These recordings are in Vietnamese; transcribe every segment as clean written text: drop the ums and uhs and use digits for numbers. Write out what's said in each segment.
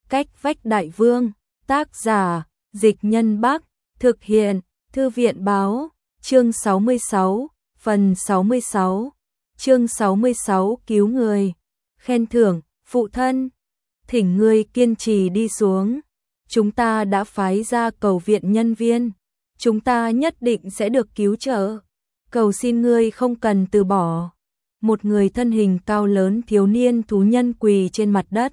Cách vách đại vương, tác giả, Dịch Nhân Bắc, thực hiện, Thư viện báo, chương 66, phần 66, chương 66 cứu người, khen thưởng, phụ thân, thỉnh ngươi kiên trì đi xuống, chúng ta đã phái ra cầu viện nhân viên, chúng ta nhất định sẽ được cứu trợ, cầu xin ngươi không cần từ bỏ. Một người thân hình cao lớn thiếu niên thú nhân quỳ trên mặt đất,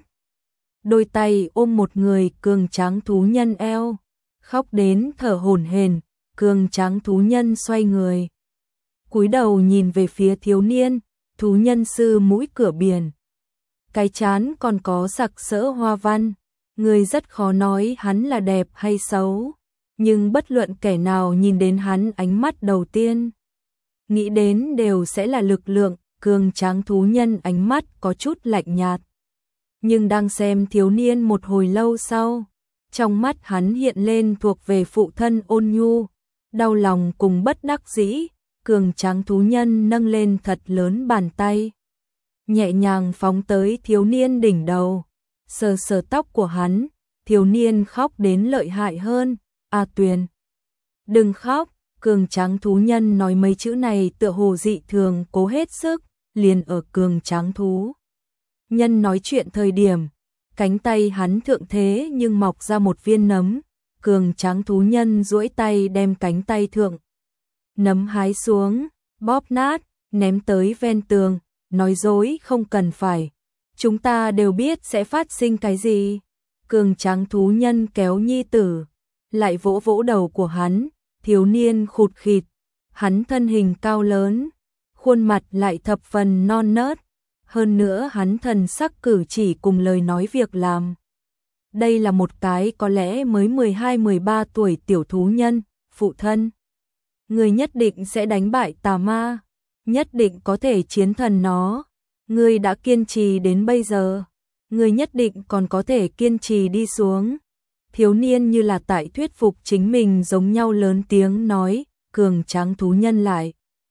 đôi tay ôm một người cường tráng thú nhân eo, khóc đến thở hổn hển. Cường tráng thú nhân xoay người, cúi đầu nhìn về phía thiếu niên, thú nhân sư mũi cửa biển. Cái trán còn có sặc sỡ hoa văn, người rất khó nói hắn là đẹp hay xấu, nhưng bất luận kẻ nào nhìn đến hắn ánh mắt đầu tiên, nghĩ đến đều sẽ là lực lượng. Cường tráng thú nhân ánh mắt có chút lạnh nhạt, nhưng đang xem thiếu niên một hồi lâu sau, trong mắt hắn hiện lên thuộc về phụ thân ôn nhu, đau lòng cùng bất đắc dĩ. Cường tráng thú nhân nâng lên thật lớn bàn tay, nhẹ nhàng phóng tới thiếu niên đỉnh đầu, sờ sờ tóc của hắn. Thiếu niên khóc đến lợi hại hơn. A Tuyền, đừng khóc. Cường tráng thú nhân nói mấy chữ này tựa hồ dị thường cố hết sức. Liền ở cường tráng thú nhân nói chuyện thời điểm, cánh tay hắn thượng thế nhưng mọc ra một viên nấm. Cường tráng thú nhân duỗi tay đem cánh tay thượng nấm hái xuống, bóp nát, ném tới ven tường, nói dối không cần phải, chúng ta đều biết sẽ phát sinh cái gì. Cường tráng thú nhân kéo nhi tử, lại vỗ vỗ đầu của hắn. Thiếu niên khụt khịt, hắn thân hình cao lớn, khuôn mặt lại thập phần non nớt, hơn nữa hắn thần sắc cử chỉ cùng lời nói việc làm. Đây là một cái có lẽ mới 12-13 tuổi tiểu thú nhân. Phụ thân, người nhất định sẽ đánh bại tà ma, nhất định có thể chiến thần nó. Người đã kiên trì đến bây giờ, người nhất định còn có thể kiên trì đi xuống. Thiếu niên như là tại thuyết phục chính mình giống nhau lớn tiếng nói. Cường tráng thú nhân lại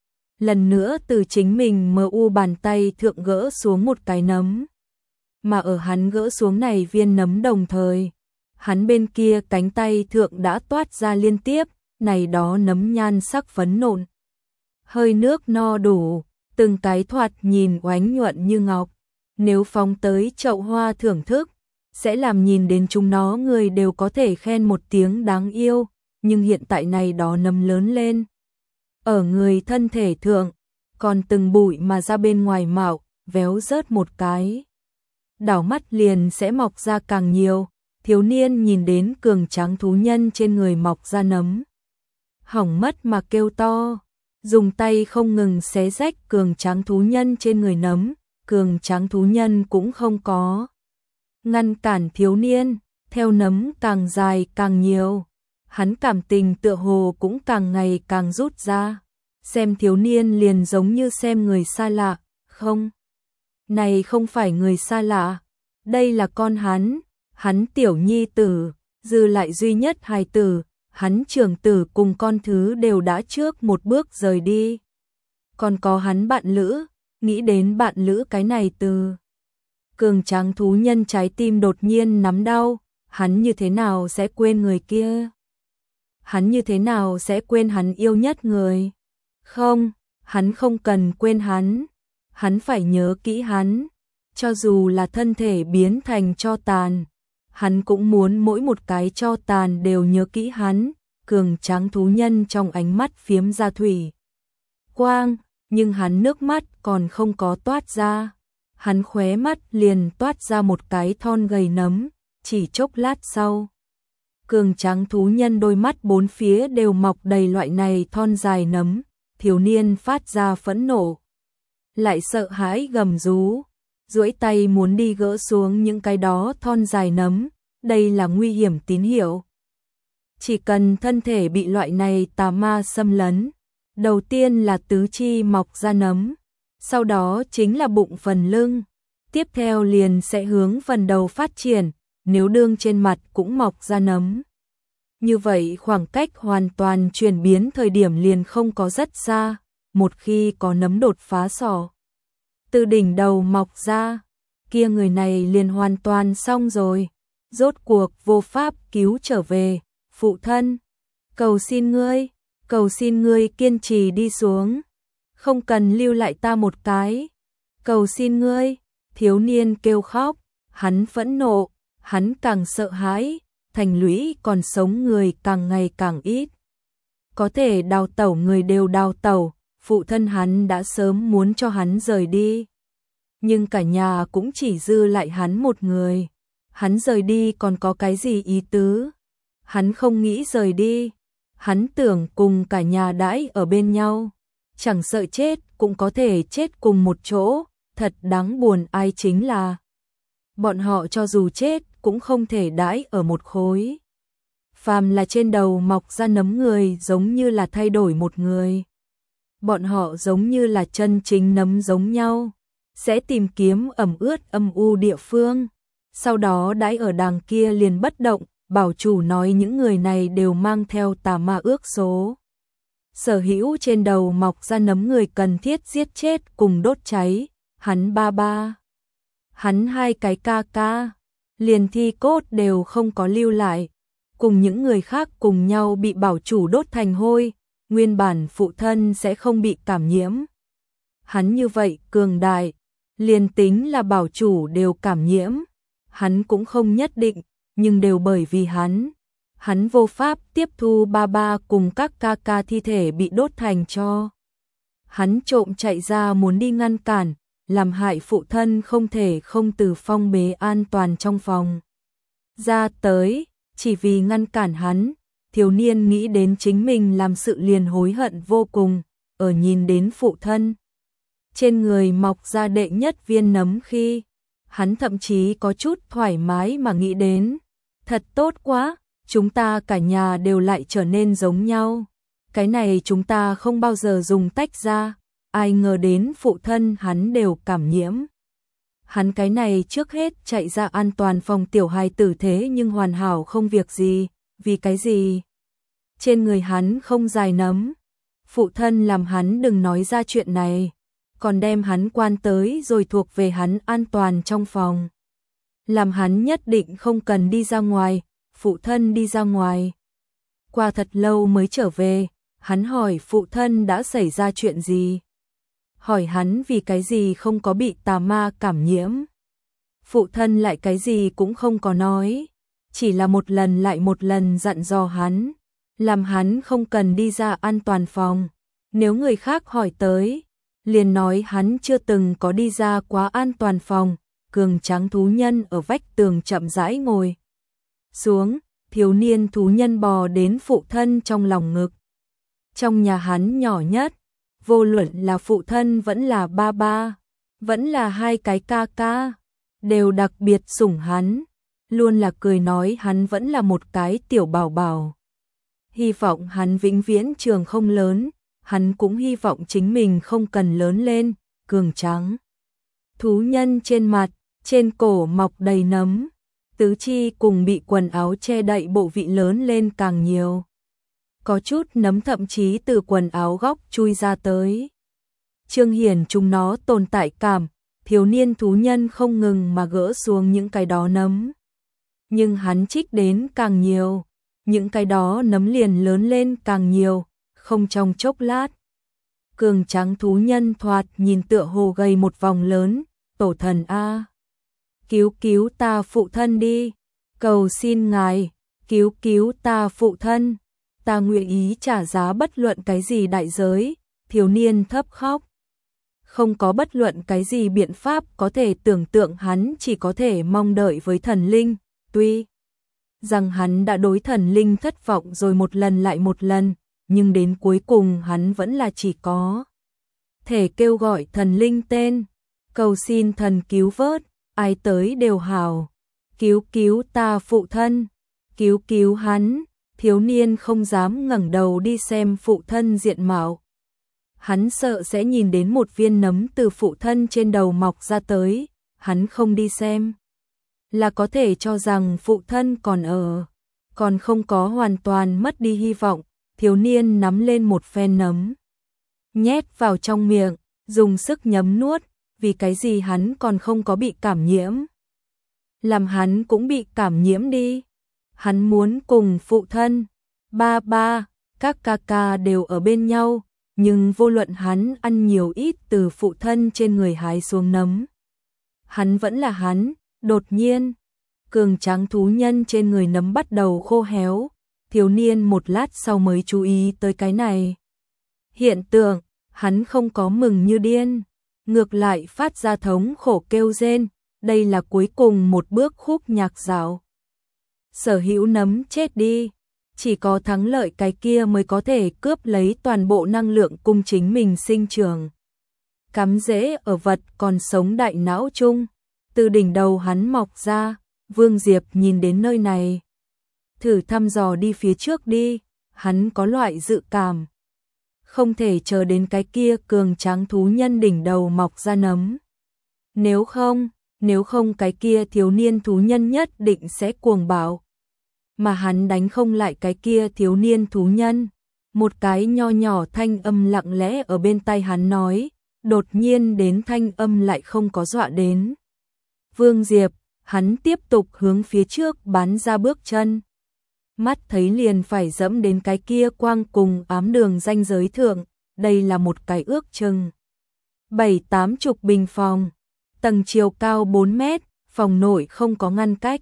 lần nữa từ chính mình mờ u bàn tay thượng gỡ xuống một cái nấm. Mà ở hắn gỡ xuống này viên nấm đồng thời, hắn bên kia cánh tay thượng đã toát ra liên tiếp, này đó nấm nhan sắc phấn nộn. Hơi nước no đủ, từng cái thoạt nhìn oánh nhuận như ngọc. Nếu phóng tới chậu hoa thưởng thức, sẽ làm nhìn đến chúng nó người đều có thể khen một tiếng đáng yêu. Nhưng hiện tại này đó nấm lớn lên ở người thân thể thượng, còn từng bụi mà ra bên ngoài mạo, véo rớt một cái, đảo mắt liền sẽ mọc ra càng nhiều. Thiếu niên nhìn đến cường tráng thú nhân trên người mọc ra nấm, hỏng mất mà kêu to, dùng tay không ngừng xé rách cường tráng thú nhân trên người nấm. Cường tráng thú nhân cũng không có ngăn cản thiếu niên, theo nấm càng dài càng nhiều, hắn cảm tình tựa hồ cũng càng ngày càng rút ra. Xem thiếu niên liền giống như xem người xa lạ. Không, này không phải người xa lạ, đây là con hắn tiểu nhi tử, dư lại duy nhất hài tử. Hắn trưởng tử cùng con thứ đều đã trước một bước rời đi, còn có hắn bạn lữ. Nghĩ đến bạn lữ cái này từ, cường tráng thú nhân trái tim đột nhiên nắm đau. Hắn như thế nào sẽ quên người kia? Hắn như thế nào sẽ quên hắn yêu nhất người? Không, hắn không cần quên hắn phải nhớ kỹ hắn. Cho dù là thân thể biến thành tro tàn, hắn cũng muốn mỗi một cái tro tàn đều nhớ kỹ hắn. Cường tráng thú nhân trong ánh mắt phiếm ra thủy quang, nhưng hắn nước mắt còn không có toát ra. Hắn khóe mắt liền toát ra một cái thon gầy nấm. Chỉ chốc lát sau, cường tráng thú nhân đôi mắt bốn phía đều mọc đầy loại này thon dài nấm. Thiếu niên phát ra phẫn nộ, lại sợ hãi gầm rú, duỗi tay muốn đi gỡ xuống những cái đó thon dài nấm. Đây là nguy hiểm tín hiệu. Chỉ cần thân thể bị loại này tà ma xâm lấn, đầu tiên là tứ chi mọc ra nấm, sau đó chính là bụng phần lưng, tiếp theo liền sẽ hướng phần đầu phát triển. Nếu đương trên mặt cũng mọc ra nấm, như vậy khoảng cách hoàn toàn chuyển biến thời điểm liền không có rất xa. Một khi có nấm đột phá sọ từ đỉnh đầu mọc ra, kia người này liền hoàn toàn xong rồi. rốt cuộc vô pháp cứu trở về, phụ thân, cầu xin ngươi kiên trì đi xuống, không cần lưu lại ta một cái, cầu xin ngươi, thiếu niên kêu khóc, hắn phẫn nộ, hắn càng sợ hãi, thành lũy còn sống người càng ngày càng ít. Có thể đào tẩu người đều đào tẩu, phụ thân hắn đã sớm muốn cho hắn rời đi. Nhưng cả nhà cũng chỉ dư lại hắn một người. Hắn rời đi còn có cái gì ý tứ? Hắn không nghĩ rời đi. Hắn tưởng cùng cả nhà đãi ở bên nhau. Chẳng sợ chết cũng có thể chết cùng một chỗ. Thật đáng buồn ai chính là bọn họ cho dù chết cũng không thể đãi ở một khối. Phàm là trên đầu mọc ra nấm người giống như là thay đổi một người. Bọn họ giống như là chân chính nấm giống nhau, sẽ tìm kiếm ẩm ướt âm u địa phương, sau đó đãi ở đàng kia liền bất động, bảo chủ nói những người này đều mang theo tà ma ước số. Sở hữu trên đầu mọc ra nấm người cần thiết giết chết cùng đốt cháy, hắn ba, hắn hai cái ca, liền thi cốt đều không có lưu lại, cùng những người khác cùng nhau bị bảo chủ đốt thành hôi, nguyên bản phụ thân sẽ không bị cảm nhiễm. Hắn như vậy cường đại, liền tính là bảo chủ đều cảm nhiễm, hắn cũng không nhất định, nhưng đều bởi vì hắn vô pháp tiếp thu ba cùng các ca thi thể bị đốt thành tro. Hắn trộm chạy ra muốn đi ngăn cản, làm hại phụ thân không thể không từ phong bế an toàn trong phòng ra tới, chỉ vì ngăn cản hắn. Thiếu niên nghĩ đến chính mình làm sự liền hối hận vô cùng, ở nhìn đến phụ thân trên người mọc ra đệ nhất viên nấm khi, hắn thậm chí có chút thoải mái mà nghĩ đến, thật tốt quá, chúng ta cả nhà đều lại trở nên giống nhau, cái này chúng ta không bao giờ dùng tách ra, ai ngờ đến phụ thân hắn đều cảm nhiễm. Hắn cái này trước hết chạy ra an toàn phòng tiểu hài tử thế nhưng hoàn hảo không việc gì, vì cái gì? Trên người hắn không dài nấm, phụ thân làm hắn đừng nói ra chuyện này, còn đem hắn quan tới rồi thuộc về hắn an toàn trong phòng. Làm hắn nhất định không cần đi ra ngoài, phụ thân đi ra ngoài. Qua thật lâu mới trở về, hắn hỏi phụ thân đã xảy ra chuyện gì. Hỏi hắn vì cái gì không có bị tà ma cảm nhiễm. Phụ thân lại cái gì cũng không có nói, chỉ là một lần lại một lần dặn dò hắn, làm hắn không cần đi ra an toàn phòng. Nếu người khác hỏi tới, liền nói hắn chưa từng có đi ra quá an toàn phòng. Cường tráng thú nhân ở vách tường chậm rãi ngồi xuống, thiếu niên thú nhân bò đến phụ thân trong lòng ngực. Trong nhà hắn nhỏ nhất, vô luận là phụ thân vẫn là ba, vẫn là hai cái ca, đều đặc biệt sủng hắn, luôn là cười nói hắn vẫn là một cái tiểu bảo bảo. Hy vọng hắn vĩnh viễn trường không lớn, hắn cũng hy vọng chính mình không cần lớn lên, cường tráng. Thú nhân trên mặt, trên cổ mọc đầy nấm, tứ chi cùng bị quần áo che đậy bộ vị lớn lên càng nhiều. Có chút nấm thậm chí từ quần áo góc chui ra tới. Trương hiển chúng nó tồn tại cảm, thiếu niên thú nhân không ngừng mà gỡ xuống những cái đó nấm. Nhưng hắn trích đến càng nhiều, những cái đó nấm liền lớn lên càng nhiều, không trong chốc lát. Cường tráng thú nhân thoạt nhìn tựa hồ gầy một vòng lớn, tổ thần a, cứu ta phụ thân đi, cầu xin ngài, cứu ta phụ thân, ta nguyện ý trả giá bất luận cái gì đại giới. Thiếu niên thấp khóc. Không có bất luận cái gì biện pháp có thể tưởng tượng, hắn chỉ có thể mong đợi với thần linh, tuy rằng hắn đã đối thần linh thất vọng rồi một lần lại một lần, nhưng đến cuối cùng hắn vẫn là chỉ có thể kêu gọi thần linh tên, cầu xin thần cứu vớt, ai tới đều hảo, cứu ta phụ thân, cứu hắn. Thiếu niên không dám ngẩng đầu đi xem phụ thân diện mạo. Hắn sợ sẽ nhìn đến một viên nấm từ phụ thân trên đầu mọc ra tới, hắn không đi xem, là có thể cho rằng phụ thân còn ở, còn không có hoàn toàn mất đi hy vọng. Thiếu niên nắm lên một phen nấm, nhét vào trong miệng, dùng sức nhấm nuốt, vì cái gì hắn còn không có bị cảm nhiễm. làm hắn cũng bị cảm nhiễm đi. Hắn muốn cùng phụ thân, ba ba, các ca ca đều ở bên nhau, nhưng vô luận hắn ăn nhiều ít từ phụ thân trên người hái xuống nấm. Hắn vẫn là hắn, đột nhiên, cường tráng thú nhân trên người nấm bắt đầu khô héo, thiếu niên một lát sau mới chú ý tới cái này. Hiện tượng, hắn không có mừng như điên, ngược lại phát ra thống khổ kêu rên, đây là cuối cùng một bước khúc nhạc dạo. Sở hữu nấm chết đi, chỉ có thắng lợi cái kia mới có thể cướp lấy toàn bộ năng lượng cung chính mình sinh trưởng. Cắm rễ ở vật còn sống đại não chung, từ đỉnh đầu hắn mọc ra, Vương Diệp nhìn đến nơi này. Thử thăm dò đi phía trước đi, hắn có loại dự cảm. Không thể chờ đến cái kia cường tráng thú nhân đỉnh đầu mọc ra nấm. Nếu không cái kia thiếu niên thú nhân nhất định sẽ cuồng bạo. Mà hắn đánh không lại cái kia thiếu niên thú nhân. Một cái nho nhỏ thanh âm lặng lẽ ở bên tai hắn nói, đột nhiên đến thanh âm lại không có dọa đến. Vương Diệp, hắn tiếp tục hướng phía trước bắn ra bước chân. Mắt thấy liền phải dẫm đến cái kia quang cùng ám đường ranh giới thượng, đây là một cái ước chừng 7-80 bình phòng, tầng chiều cao 4 mét, phòng nội không có ngăn cách.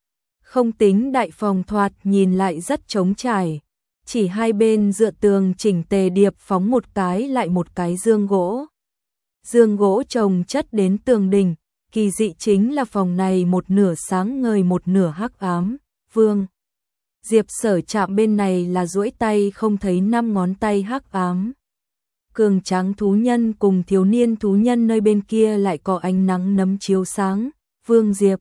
Không tính đại phòng thoạt nhìn lại rất trống trải, chỉ hai bên dựa tường chỉnh tề điệp phóng một cái lại một cái dương gỗ. Dương gỗ chồng chất đến tường đỉnh, kỳ dị chính là phòng này một nửa sáng ngời một nửa hắc ám. Vương Diệp sở chạm bên này là duỗi tay không thấy 5 ngón tay hắc ám. Cường tráng thú nhân cùng thiếu niên thú nhân nơi bên kia lại có ánh nắng nấm chiếu sáng. Vương Diệp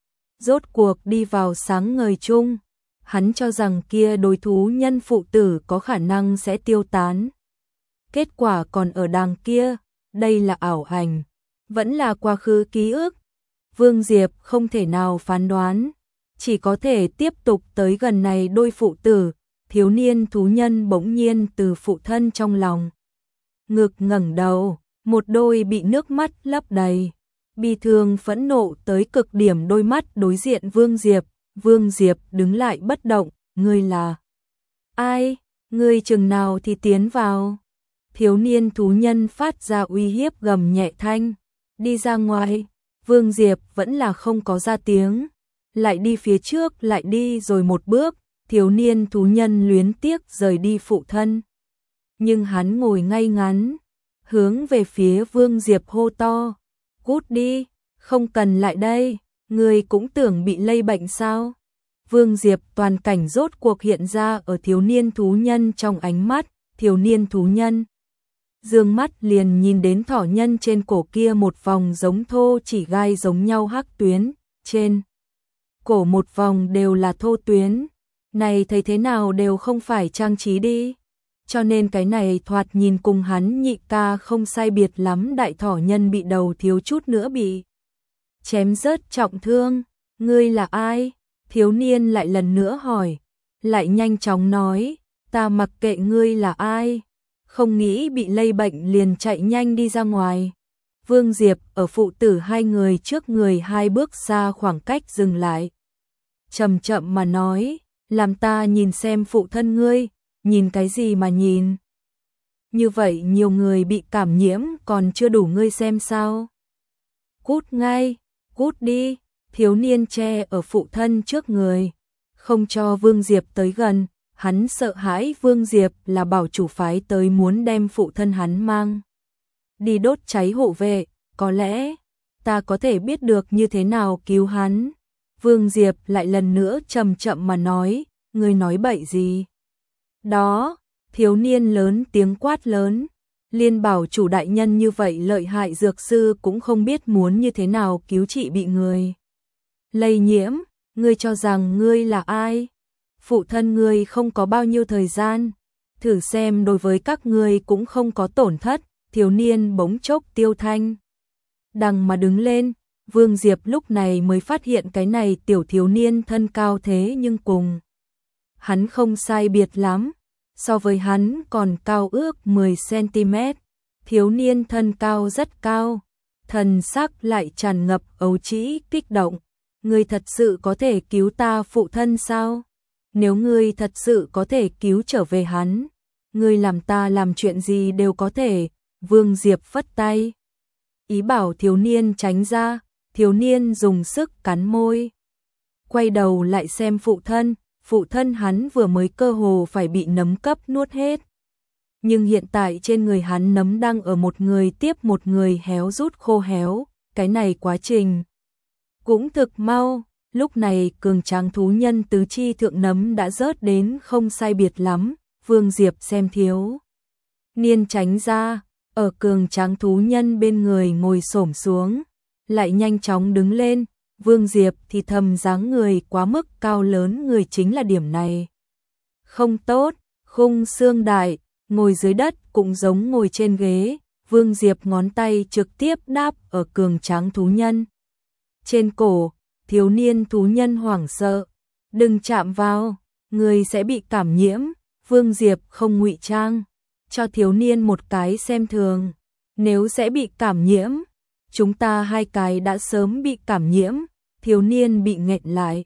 rốt cuộc đi vào sáng ngời chung. Hắn cho rằng kia đối thú nhân phụ tử có khả năng sẽ tiêu tán. Kết quả còn ở đằng kia, đây là ảo ảnh, vẫn là quá khứ ký ức. Vương Diệp không thể nào phán đoán, chỉ có thể tiếp tục tới gần này đôi phụ tử. Thiếu niên thú nhân bỗng nhiên từ phụ thân trong lòng ngực ngẩng đầu, một đôi bị nước mắt lấp đầy, bi thương phẫn nộ tới cực điểm đôi mắt đối diện Vương Diệp. Vương Diệp đứng lại bất động, ngươi là ai? Ngươi chừng nào thì tiến vào? Thiếu niên thú nhân phát ra uy hiếp gầm nhẹ thanh, đi ra ngoài. Vương Diệp vẫn là không có ra tiếng, lại đi phía trước lại đi rồi một bước, thiếu niên thú nhân luyến tiếc rời đi phụ thân. Nhưng hắn ngồi ngay ngắn, hướng về phía Vương Diệp hô to, cút đi, không cần lại đây, ngươi cũng tưởng bị lây bệnh sao? Vương Diệp toàn cảnh rốt cuộc hiện ra ở thiếu niên thú nhân trong ánh mắt. Thiếu niên thú nhân dương mắt liền nhìn đến thỏ nhân trên cổ kia một vòng giống thô chỉ gai giống nhau hắc tuyến, trên cổ một vòng đều là thô tuyến. Này thấy thế nào đều không phải trang trí đi. Cho nên cái này thoạt nhìn cùng hắn nhị ca không sai biệt lắm. Đại thỏ nhân bị đầu thiếu chút nữa bị chém rớt trọng thương. Ngươi là ai? Thiếu niên lại lần nữa hỏi, lại nhanh chóng nói, ta mặc kệ ngươi là ai, không nghĩ bị lây bệnh liền chạy nhanh đi ra ngoài. Vương Diệp ở phụ tử hai người trước người 2 bước xa khoảng cách dừng lại. Chậm chậm mà nói, làm ta nhìn xem phụ thân ngươi, nhìn cái gì mà nhìn? Như vậy nhiều người bị cảm nhiễm còn chưa đủ ngươi xem sao? Cút ngay, cút đi. Thiếu niên che ở phụ thân trước người, không cho Vương Diệp tới gần. Hắn sợ hãi Vương Diệp là bảo chủ phái tới muốn đem phụ thân hắn mang đi đốt cháy hộ vệ. Có lẽ ta có thể biết được như thế nào cứu hắn. Vương Diệp lại lần nữa chậm chậm mà nói, ngươi nói bậy gì? Đó, thiếu niên lớn tiếng quát lớn, liên bảo chủ đại nhân như vậy lợi hại dược sư cũng không biết muốn như thế nào cứu trị bị người lây nhiễm. Ngươi cho rằng ngươi là ai? Phụ thân ngươi không có bao nhiêu thời gian, thử xem đối với các ngươi cũng không có tổn thất. Thiếu niên bỗng chốc tiêu thanh đằng mà đứng lên. Vương Diệp lúc này mới phát hiện cái này tiểu thiếu niên thân cao thế nhưng cùng hắn không sai biệt lắm, so với hắn còn cao ước 10 cm. Thiếu niên thân cao rất cao, thần sắc lại tràn ngập ấu trĩ kích động. ngươi thật sự có thể cứu ta phụ thân sao? Nếu ngươi thật sự có thể cứu trở về hắn, ngươi làm ta làm chuyện gì đều có thể. Vương Diệp phất tay, ý bảo thiếu niên tránh ra. Thiếu niên dùng sức cắn môi, quay đầu lại xem phụ thân hắn vừa mới cơ hồ phải bị nấm cấp nuốt hết. Nhưng hiện tại trên người hắn nấm đang ở một người tiếp một người héo rút khô héo, cái này quá trình cũng thực mau. Lúc này cường tráng thú nhân tứ chi thượng nấm đã rớt đến không sai biệt lắm. Vương Diệp xem thiếu niên tránh ra, ở cường tráng thú nhân bên người ngồi xổm xuống, lại nhanh chóng đứng lên. Vương Diệp thì thầm dáng người quá mức cao lớn, người chính là điểm này không tốt. Khung xương đại, ngồi dưới đất cũng giống ngồi trên ghế. Vương Diệp ngón tay trực tiếp đáp ở cường tráng thú nhân trên cổ. Thiếu niên thú nhân hoảng sợ, đừng chạm vào, người sẽ bị cảm nhiễm. Vương Diệp không ngụy trang, cho thiếu niên một cái xem thường. Nếu sẽ bị cảm nhiễm, chúng ta hai cái đã sớm bị cảm nhiễm. Thiếu niên bị nghẹn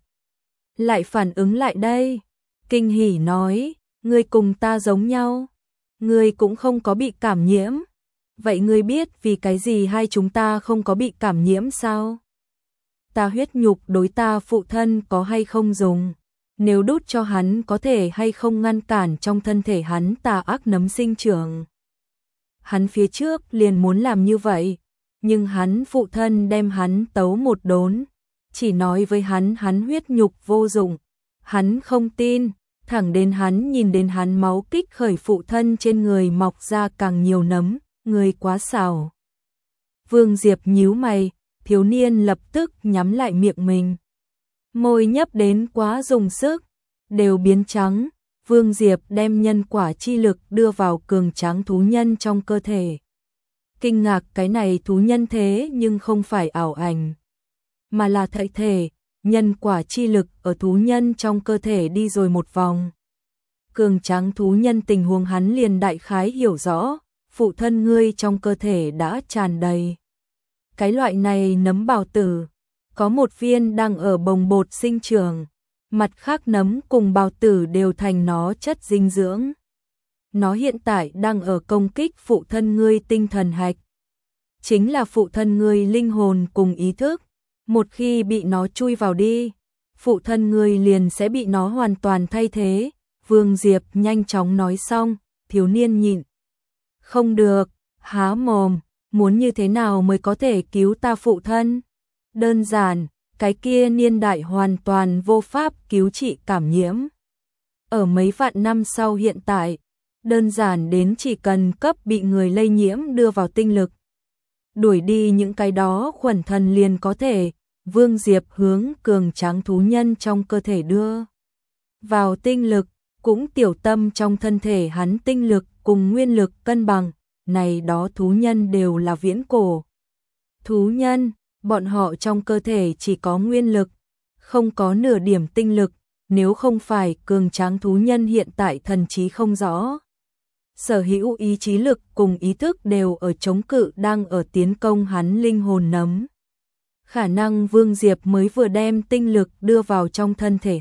lại phản ứng lại đây, kinh hỉ nói, ngươi cùng ta giống nhau, ngươi cũng không có bị cảm nhiễm. Vậy ngươi biết vì cái gì hai chúng ta không có bị cảm nhiễm sao? Ta huyết nhục đối ta phụ thân có hay không dùng? Nếu đút cho hắn có thể hay không ngăn cản trong thân thể hắn tà ác nấm sinh trưởng? Hắn phía trước liền muốn làm như vậy, nhưng hắn phụ thân đem hắn tấu một đốn, chỉ nói với hắn huyết nhục vô dụng. Hắn không tin, thẳng đến hắn nhìn đến hắn máu kích khởi phụ thân trên người mọc ra càng nhiều nấm, người quá xảo. Vương Diệp nhíu mày, thiếu niên lập tức nhắm lại miệng mình. Môi nhấp đến quá dùng sức, đều biến trắng. Vương Diệp đem nhân quả chi lực đưa vào cường tráng thú nhân trong cơ thể. Kinh ngạc, cái này thú nhân thế nhưng không phải ảo ảnh, mà là thật thể. Nhân quả chi lực ở thú nhân trong cơ thể đi rồi một vòng. Cường tráng thú nhân tình huống hắn liền đại khái hiểu rõ, phụ thân ngươi trong cơ thể đã tràn đầy cái loại này nấm bào tử, có một viên đang ở bồng bột sinh trưởng, mặt khác nấm cùng bào tử đều thành nó chất dinh dưỡng. Nó hiện tại đang ở công kích phụ thân ngươi tinh thần hạch, chính là phụ thân ngươi linh hồn cùng ý thức. Một khi bị nó chui vào đi, phụ thân ngươi liền sẽ bị nó hoàn toàn thay thế. Vương Diệp nhanh chóng nói xong, thiếu niên nhịn không được, há mồm, muốn như thế nào mới có thể cứu ta phụ thân? Đơn giản, cái kia niên đại hoàn toàn vô pháp cứu trị cảm nhiễm. Ở mấy vạn năm sau hiện tại, đơn giản đến chỉ cần cấp bị người lây nhiễm đưa vào tinh lực, đuổi đi những cái đó khuẩn thần liền có thể. Vương Diệp hướng cường tráng thú nhân trong cơ thể đưa vào tinh lực, cũng tiểu tâm trong thân thể hắn tinh lực cùng nguyên lực cân bằng. Này đó thú nhân đều là viễn cổ thú nhân, bọn họ trong cơ thể chỉ có nguyên lực, không có nửa điểm tinh lực. Nếu không phải cường tráng thú nhân hiện tại thần trí không rõ, sở hữu ý chí lực cùng ý thức đều ở chống cự đang ở tiến công hắn linh hồn nấm. Khả năng Vương Diệp mới vừa đem tinh lực đưa vào trong thân thể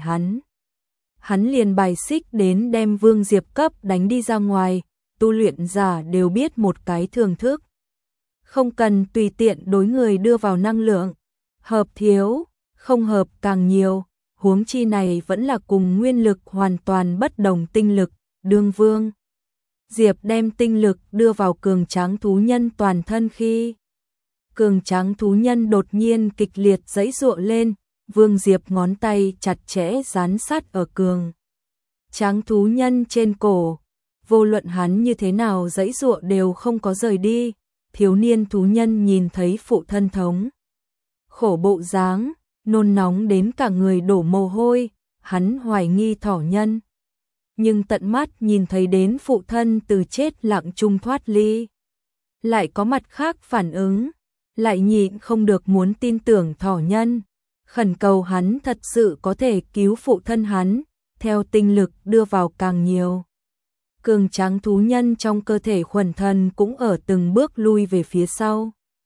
hắn liền bài xích đến đem Vương Diệp cấp đánh đi ra ngoài. Tu luyện giả đều biết một cái thường thức, không cần tùy tiện đối người đưa vào năng lượng, hợp thiếu, không hợp càng nhiều. Huống chi này vẫn là cùng nguyên lực hoàn toàn bất đồng tinh lực. Đương Vương Diệp đem tinh lực đưa vào cường tráng thú nhân toàn thân khi cường tráng thú nhân đột nhiên kịch liệt giãy giụa lên. Vương Diệp ngón tay chặt chẽ dán sát ở cường tráng thú nhân trên cổ, vô luận hắn như thế nào giãy giụa đều không có rời đi. Thiếu niên thú nhân nhìn thấy phụ thân thống khổ bộ dáng, nôn nóng đến cả người đổ mồ hôi. Hắn hoài nghi thỏ nhân, nhưng tận mắt nhìn thấy đến phụ thân từ chết lặng chung thoát ly, lại có mặt khác phản ứng, lại nhịn không được muốn tin tưởng thỏ nhân, khẩn cầu hắn thật sự có thể cứu phụ thân hắn, theo tinh lực đưa vào càng nhiều. Cường tráng thú nhân trong cơ thể khuẩn thần cũng ở từng bước lui về phía sau.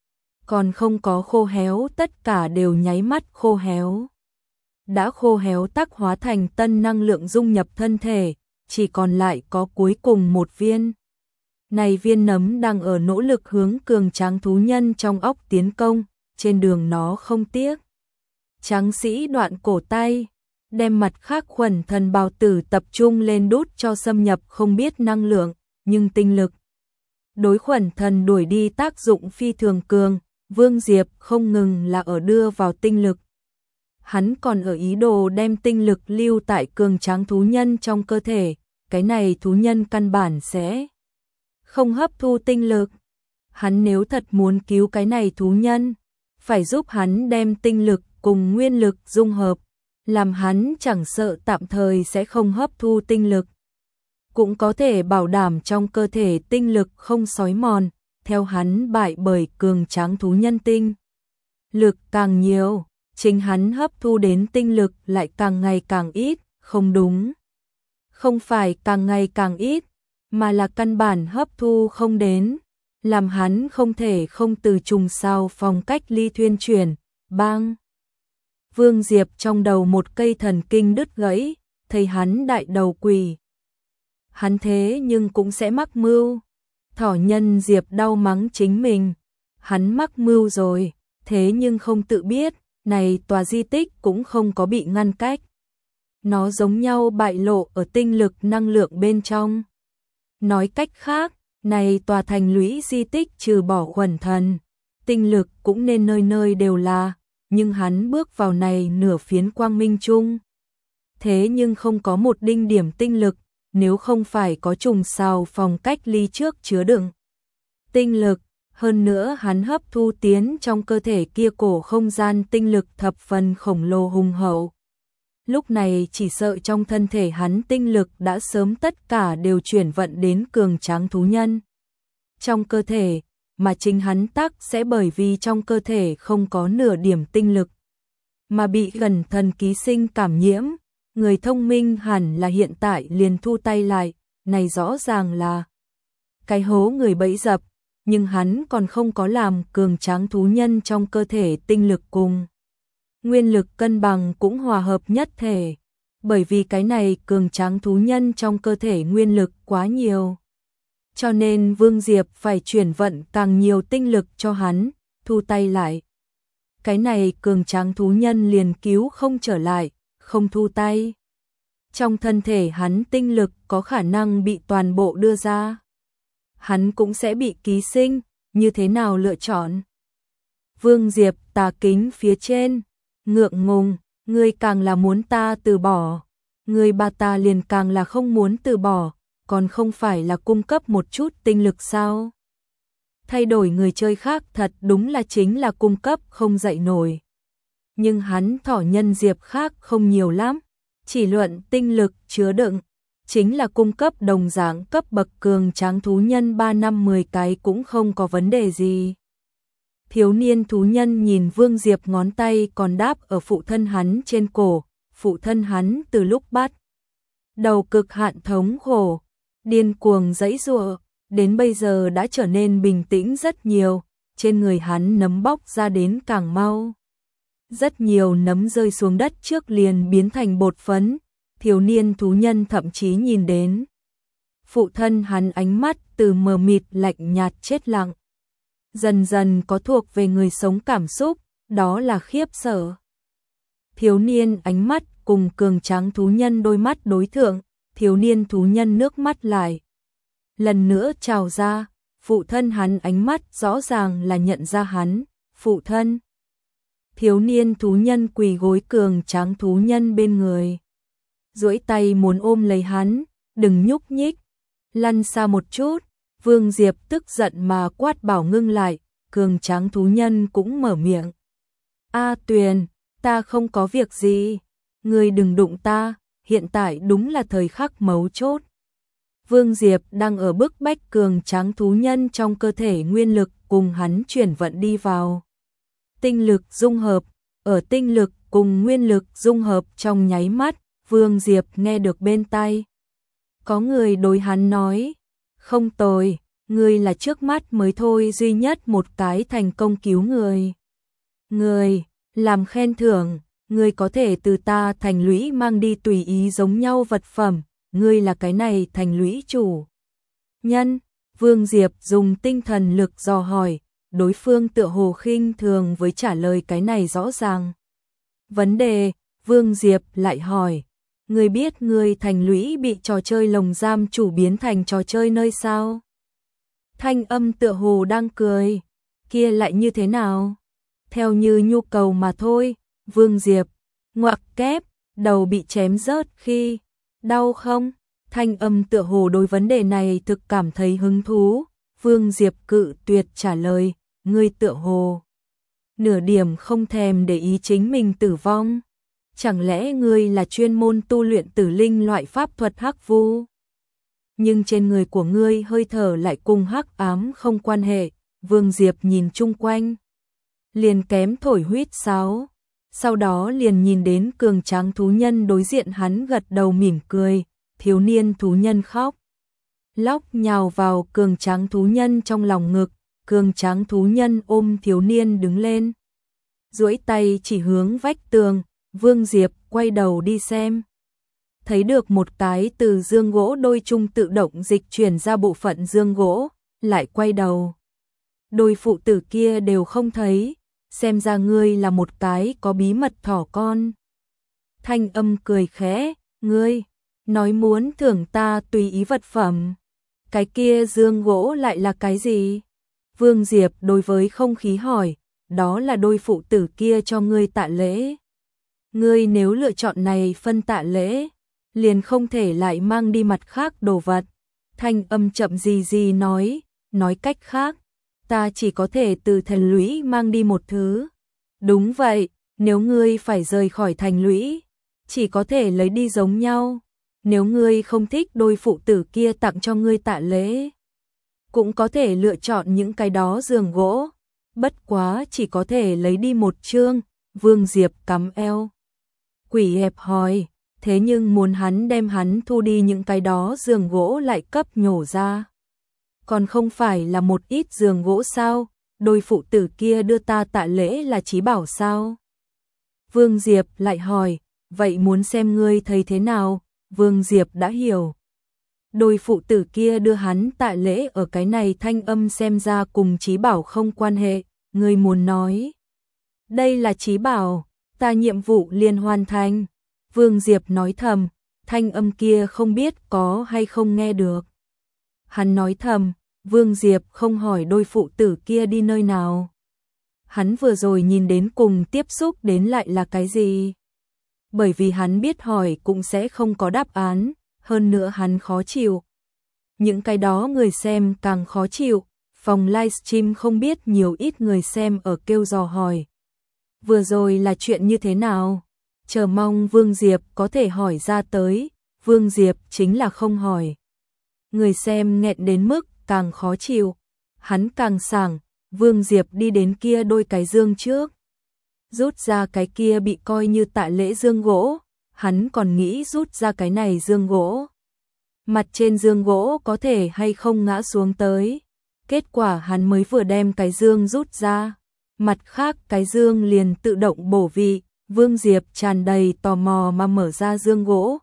còn không có khô héo, tất cả đều nháy mắt khô héo. Đã khô héo tắc hóa thành tân năng lượng dung nhập thân thể, chỉ còn lại có cuối cùng một viên. Này viên nấm đang ở nỗ lực hướng cường tráng thú nhân trong óc tiến công, trên đường nó không tiếc. Tráng sĩ đoạn cổ tay, đem mặt khác khuẩn thần bào tử tập trung lên đút cho xâm nhập không biết năng lượng, nhưng tinh lực. Đối khuẩn thần đuổi đi tác dụng phi thường cường, Vương Diệp không ngừng là ở đưa vào tinh lực. Hắn còn ở ý đồ đem tinh lực lưu tại cường tráng thú nhân trong cơ thể, cái này thú nhân căn bản sẽ không hấp thu tinh lực. Hắn nếu thật muốn cứu cái này thú nhân, phải giúp hắn đem tinh lực cùng nguyên lực dung hợp, làm hắn chẳng sợ tạm thời sẽ không hấp thu tinh lực. Cũng có thể bảo đảm trong cơ thể tinh lực không xói mòn, theo hắn bại bởi cường tráng thú nhân tinh. Lực càng nhiều, chính hắn hấp thu đến tinh lực lại càng ngày càng ít, không đúng. Không phải càng ngày càng ít, mà là căn bản hấp thu không đến, làm hắn không thể không từ trùng sao phong cách ly thuyên chuyển, bang. Vương Diệp trong đầu một cây thần kinh đứt gãy, thấy hắn đại đầu quỳ. Hắn thế nhưng cũng sẽ mắc mưu. Thỏ nhân Diệp đau mắng chính mình. Hắn mắc mưu rồi, thế nhưng không tự biết, này tòa di tích cũng không có bị ngăn cách. Nó giống nhau bại lộ ở tinh lực năng lượng bên trong. Nói cách khác, này tòa thành lũy di tích trừ bỏ khuẩn thần, tinh lực cũng nên nơi nơi đều là, nhưng hắn bước vào này nửa phiến quang minh chung. Thế nhưng không có một đinh điểm tinh lực, nếu không phải có trùng sao phòng cách ly trước chứa đựng tinh lực, hơn nữa hắn hấp thu tiến trong cơ thể kia cổ không gian tinh lực thập phần khổng lồ hùng hậu. Lúc này chỉ sợ trong thân thể hắn tinh lực đã sớm tất cả đều chuyển vận đến cường tráng thú nhân. Trong cơ thể, mà chính hắn tắc sẽ bởi vì trong cơ thể không có nửa điểm tinh lực, mà bị gần thần ký sinh cảm nhiễm. Người thông minh hẳn là hiện tại liền thu tay lại, này rõ ràng là cái hố người bẫy dập, nhưng hắn còn không có làm cường tráng thú nhân trong cơ thể tinh lực cùng nguyên lực cân bằng cũng hòa hợp nhất thể, bởi vì cái này cường tráng thú nhân trong cơ thể nguyên lực quá nhiều. Cho nên Vương Diệp phải chuyển vận càng nhiều tinh lực cho hắn, thu tay lại. Cái này cường tráng thú nhân liền cứu không trở lại, không thu tay. Trong thân thể hắn tinh lực có khả năng bị toàn bộ đưa ra. Hắn cũng sẽ bị ký sinh, như thế nào lựa chọn? Vương Diệp tà kính phía trên, ngượng ngùng, ngươi càng là muốn ta từ bỏ, ngươi ba ta liền càng là không muốn từ bỏ, còn không phải là cung cấp một chút tinh lực sao? Thay đổi người chơi khác thật đúng là chính là cung cấp không dậy nổi. Nhưng hắn thỏ nhân Diệp khác không nhiều lắm, chỉ luận tinh lực chứa đựng, chính là cung cấp đồng dạng cấp bậc cường tráng thú nhân 3 năm 10 cái cũng không có vấn đề gì. Thiếu niên thú nhân nhìn Vương Diệp ngón tay còn đáp ở phụ thân hắn trên cổ, phụ thân hắn từ lúc bắt đầu cực hạn thống khổ, điên cuồng giãy giụa, đến bây giờ đã trở nên bình tĩnh rất nhiều, trên người hắn nấm bóc ra đến càng mau. Rất nhiều nấm rơi xuống đất trước liền biến thành bột phấn, thiếu niên thú nhân thậm chí nhìn đến. Phụ thân hắn ánh mắt từ mờ mịt lạnh nhạt chết lặng. Dần dần có thuộc về người sống cảm xúc, đó là khiếp sợ. Thiếu niên ánh mắt cùng cường tráng thú nhân đôi mắt đối thượng, thiếu niên thú nhân nước mắt lại. Lần nữa trào ra, phụ thân hắn ánh mắt rõ ràng là nhận ra hắn, phụ thân. Thiếu niên thú nhân quỳ gối cường tráng thú nhân bên người. Duỗi tay muốn ôm lấy hắn, đừng nhúc nhích, lăn xa một chút. Vương Diệp tức giận mà quát bảo ngưng lại, cường tráng thú nhân cũng mở miệng. A Tuyền, ta không có việc gì, ngươi đừng đụng ta, hiện tại đúng là thời khắc mấu chốt. Vương Diệp đang ở bức bách cường tráng thú nhân trong cơ thể nguyên lực cùng hắn chuyển vận đi vào. Tinh lực dung hợp, ở tinh lực cùng nguyên lực dung hợp trong nháy mắt, Vương Diệp nghe được bên tai. Có người đối hắn nói, không tồi, ngươi là trước mắt mới thôi duy nhất một cái thành công cứu người. Người, làm khen thưởng, ngươi có thể từ ta thành lũy mang đi tùy ý giống nhau vật phẩm, ngươi là cái này thành lũy chủ nhân. Vương Diệp dùng tinh thần lực dò hỏi, đối phương tựa hồ khinh thường với trả lời cái này rõ ràng vấn đề. Vương Diệp lại hỏi, ngươi biết ngươi thành lũy bị trò chơi lồng giam chủ biến thành trò chơi nơi sao? Thanh âm tựa hồ đang cười, kia lại như thế nào? Theo như nhu cầu mà thôi. Vương Diệp, ngoặc kép, đầu bị chém rớt khi, đau không? Thanh âm tựa hồ đối vấn đề này thực cảm thấy hứng thú. Vương Diệp cự tuyệt trả lời, ngươi tựa hồ nửa điểm không thèm để ý chính mình tử vong. Chẳng lẽ ngươi là chuyên môn tu luyện tử linh loại pháp thuật hắc vu? Nhưng trên người của ngươi hơi thở lại cùng hắc ám không quan hệ. Vương Diệp nhìn chung quanh, liền kém thổi huýt sáo. Sau đó liền nhìn đến cường tráng thú nhân đối diện hắn gật đầu mỉm cười. Thiếu niên thú nhân khóc lóc nhào vào cường tráng thú nhân trong lòng ngực. Cường tráng thú nhân ôm thiếu niên đứng lên, duỗi tay chỉ hướng vách tường. Vương Diệp quay đầu đi xem, thấy được một cái từ dương gỗ đôi chung tự động dịch chuyển ra bộ phận dương gỗ, lại quay đầu. Đôi phụ tử kia đều không thấy, xem ra ngươi là một cái có bí mật thỏ con. Thanh âm cười khẽ, ngươi nói muốn thưởng ta tùy ý vật phẩm, cái kia dương gỗ lại là cái gì? Vương Diệp đối với không khí hỏi, đó là đôi phụ tử kia cho ngươi tạ lễ. Ngươi nếu lựa chọn này phân tạ lễ, liền không thể lại mang đi mặt khác đồ vật. Thanh âm chậm gì nói cách khác, ta chỉ có thể từ thành lũy mang đi một thứ. Đúng vậy, nếu ngươi phải rời khỏi thành lũy, chỉ có thể lấy đi giống nhau. Nếu ngươi không thích đôi phụ tử kia tặng cho ngươi tạ lễ, cũng có thể lựa chọn những cái đó giường gỗ, bất quá chỉ có thể lấy đi một chương. Vương Diệp cắm eo quỷ hẹp hỏi, thế nhưng muốn hắn đem hắn thu đi những cái đó giường gỗ lại cấp nhổ ra. Còn không phải là một ít giường gỗ sao? Đôi phụ tử kia đưa ta tạ lễ là chí bảo sao? Vương Diệp lại hỏi, vậy muốn xem ngươi thấy thế nào? Vương Diệp đã hiểu. Đôi phụ tử kia đưa hắn tạ lễ ở cái này thanh âm xem ra cùng chí bảo không quan hệ. Ngươi muốn nói, đây là chí bảo, ta nhiệm vụ liền hoàn thành. Vương Diệp nói thầm, thanh âm kia không biết có hay không nghe được. Hắn nói thầm, Vương Diệp không hỏi đôi phụ tử kia đi nơi nào. Hắn vừa rồi nhìn đến cùng tiếp xúc đến lại là cái gì? Bởi vì hắn biết hỏi cũng sẽ không có đáp án, hơn nữa hắn khó chịu. Những cái đó người xem càng khó chịu, phòng livestream không biết nhiều ít người xem ở kêu dò hỏi. Vừa rồi là chuyện như thế nào? Chờ mong Vương Diệp có thể hỏi ra tới. Vương Diệp chính là không hỏi. Người xem nghẹn đến mức càng khó chịu. Hắn càng sảng. Vương Diệp đi đến kia đôi cái dương trước, rút ra cái kia bị coi như tạ lễ dương gỗ. Hắn còn nghĩ rút ra cái này dương gỗ, mặt trên dương gỗ có thể hay không ngã xuống tới. Kết quả hắn mới vừa đem cái dương rút ra, mặt khác cái dương liền tự động bổ vị. Vương Diệp tràn đầy tò mò mà mở ra dương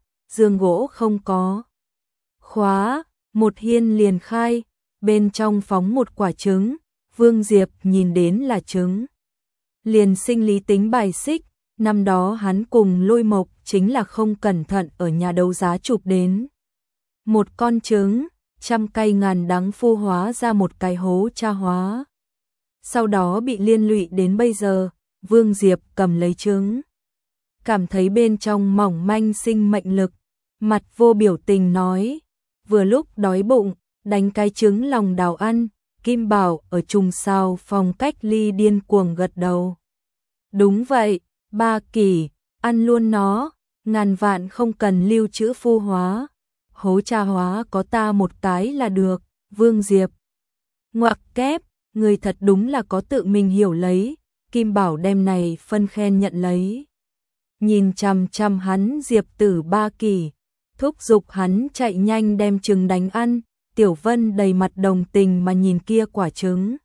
gỗ không có khóa, một hiên liền khai, bên trong phóng một quả trứng. Vương Diệp nhìn đến là trứng, liền sinh lý tính bài xích. Năm đó hắn cùng Lôi Mộc chính là không cẩn thận ở nhà đấu giá chụp đến một con trứng, trăm cay ngàn đắng phu hóa ra một cái hố cha hóa. Sau đó bị liên lụy đến bây giờ. Vương Diệp cầm lấy trứng, cảm thấy bên trong mỏng manh sinh mệnh lực, mặt vô biểu tình nói, vừa lúc đói bụng, đánh cái trứng lòng đào ăn. Kim Bảo ở trùng sao phòng cách ly điên cuồng gật đầu. Đúng vậy, ba Kỳ, ăn luôn nó, ngàn vạn không cần lưu trữ phu hóa. Hố cha hóa có ta một cái là được. Vương Diệp ngoặc kép, người thật đúng là có tự mình hiểu lấy. Kim Bảo đem này phân khen nhận lấy. Nhìn chằm chằm hắn Diệp Tử ba Kỳ, thúc giục hắn chạy nhanh đem trứng đánh ăn. Tiểu Vân đầy mặt đồng tình mà nhìn kia quả trứng.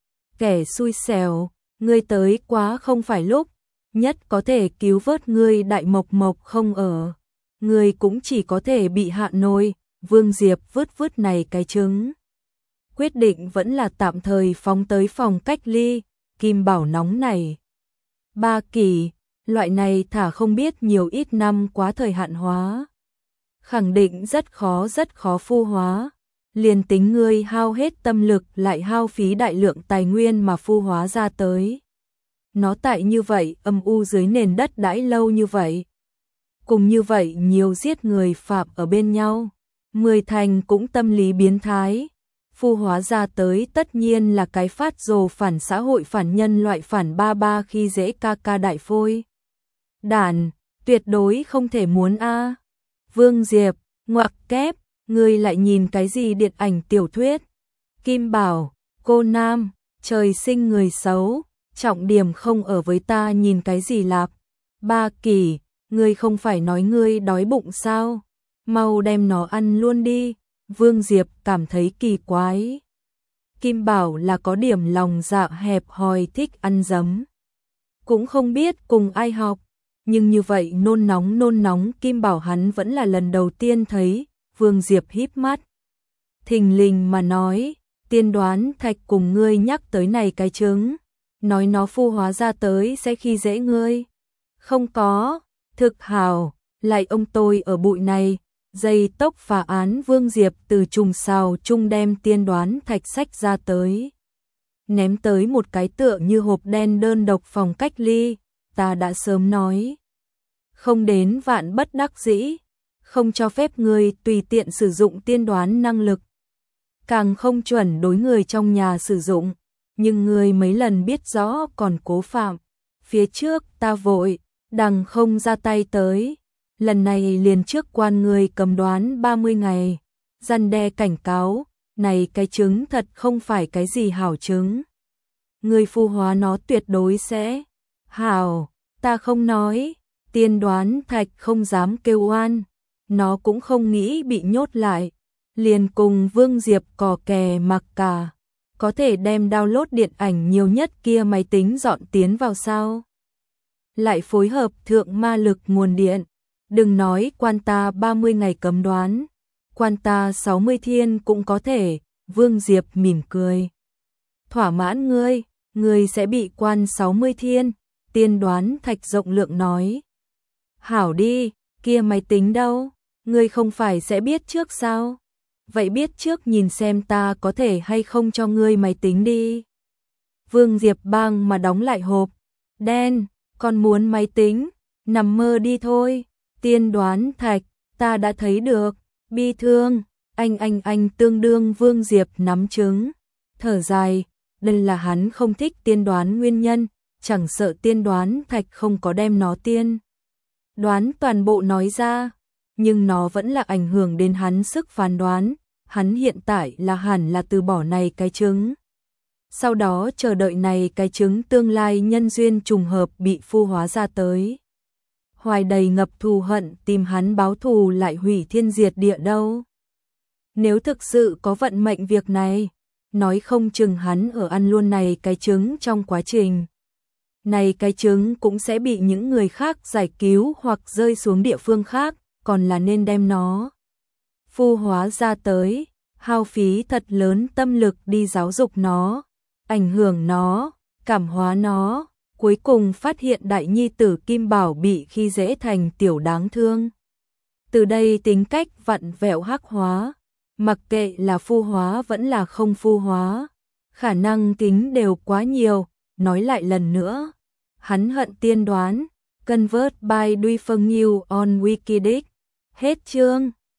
Kẻ xui xẻo, ngươi tới quá không phải lúc, nhất có thể cứu vớt ngươi Đại Mộc Mộc không ở. Ngươi cũng chỉ có thể bị hạ nôi. Vương Diệp vứt này cái trứng. Quyết định vẫn là tạm thời phóng tới phòng cách ly. Kim Bảo nóng này. 3 kỳ, loại này thả không biết nhiều ít năm quá thời hạn hóa. Khẳng định rất khó phu hóa. Liền tính ngươi hao hết tâm lực lại hao phí đại lượng tài nguyên mà phu hóa ra tới. Nó tại như vậy âm u dưới nền đất đãi lâu như vậy. Cùng như vậy nhiều giết người phạm ở bên nhau. 10 thành cũng tâm lý biến thái. Phu hóa ra tới tất nhiên là cái phát rồ phản xã hội phản nhân loại phản ba khi dễ ca đại phôi. Đàn, tuyệt đối không thể muốn a. Vương Diệp, ngoặc kép, ngươi lại nhìn cái gì điện ảnh tiểu thuyết? Kim Bảo, cô nam, trời sinh người xấu, trọng điểm không ở với ta nhìn cái gì lạp. 3 kỳ, ngươi không phải nói ngươi đói bụng sao? Mau đem nó ăn luôn đi. Vương Diệp cảm thấy kỳ quái. Kim Bảo là có điểm lòng dạ hẹp hòi thích ăn giấm. Cũng không biết cùng ai học, nhưng như vậy nôn nóng Kim Bảo hắn vẫn là lần đầu tiên thấy. Vương Diệp híp mắt. Thình lình mà nói, tiên đoán thạch cùng ngươi nhắc tới này cái trứng. Nói nó phu hóa ra tới sẽ khi dễ ngươi. Không có, thực hào, lại ông tôi ở bụi này. Dây tốc phá án Vương Diệp từ trùng xào chung đem tiên đoán thạch sách ra tới. Ném tới một cái tựa như hộp đen đơn độc phòng cách ly, ta đã sớm nói. Không đến vạn bất đắc dĩ, không cho phép người tùy tiện sử dụng tiên đoán năng lực. Càng không chuẩn đối người trong nhà sử dụng, nhưng người mấy lần biết rõ còn cố phạm. Phía trước ta vội, đằng không ra tay tới. Lần này liền trước quan người cầm đoán 30 ngày, răn đe cảnh cáo, này cái trứng thật không phải cái gì hảo trứng. Người phu hóa nó tuyệt đối sẽ hảo, ta không nói, tiên đoán thạch không dám kêu oan, nó cũng không nghĩ bị nhốt lại, liền cùng Vương Diệp cò kè mặc cả, có thể đem download điện ảnh nhiều nhất kia máy tính dọn tiến vào sao. Lại phối hợp thượng ma lực nguồn điện. Đừng nói quan ta 30 ngày cấm đoán, quan ta 60 thiên cũng có thể. Vương Diệp mỉm cười. Thỏa mãn ngươi sẽ bị quan 60 thiên. Tiên đoán thạch rộng lượng nói. Hảo đi, kia máy tính đâu, ngươi không phải sẽ biết trước sao? Vậy biết trước nhìn xem ta có thể hay không cho ngươi máy tính đi. Vương Diệp bang mà đóng lại hộp. Đen, con muốn máy tính, nằm mơ đi thôi. Tiên đoán thạch, ta đã thấy được, bi thương, anh tương đương Vương Diệp nắm trứng, thở dài, đây là hắn không thích tiên đoán nguyên nhân, chẳng sợ tiên đoán thạch không có đem nó tiên đoán toàn bộ nói ra, nhưng nó vẫn là ảnh hưởng đến hắn sức phán đoán, hắn hiện tại là hẳn là từ bỏ này cái trứng. Sau đó chờ đợi này cái trứng tương lai nhân duyên trùng hợp bị phu hóa ra tới. Hoài đầy ngập thù hận tìm hắn báo thù lại hủy thiên diệt địa đâu. Nếu thực sự có vận mệnh việc này, nói không chừng hắn ở ăn luôn này cái trứng trong quá trình. Này cái trứng cũng sẽ bị những người khác giải cứu hoặc rơi xuống địa phương khác, còn là nên đem nó phu hóa ra tới, hao phí thật lớn tâm lực đi giáo dục nó, ảnh hưởng nó, cảm hóa nó. Cuối cùng phát hiện đại nhi tử Kim Bảo bị khi dễ thành tiểu đáng thương. Từ đây tính cách vặn vẹo hắc hóa, mặc kệ là phu hóa vẫn là không phu hóa, khả năng tính đều quá nhiều, nói lại lần nữa. Hắn hận tiên đoán, convert by Duy Phương Nhiêu on Wikidic. Hết chương.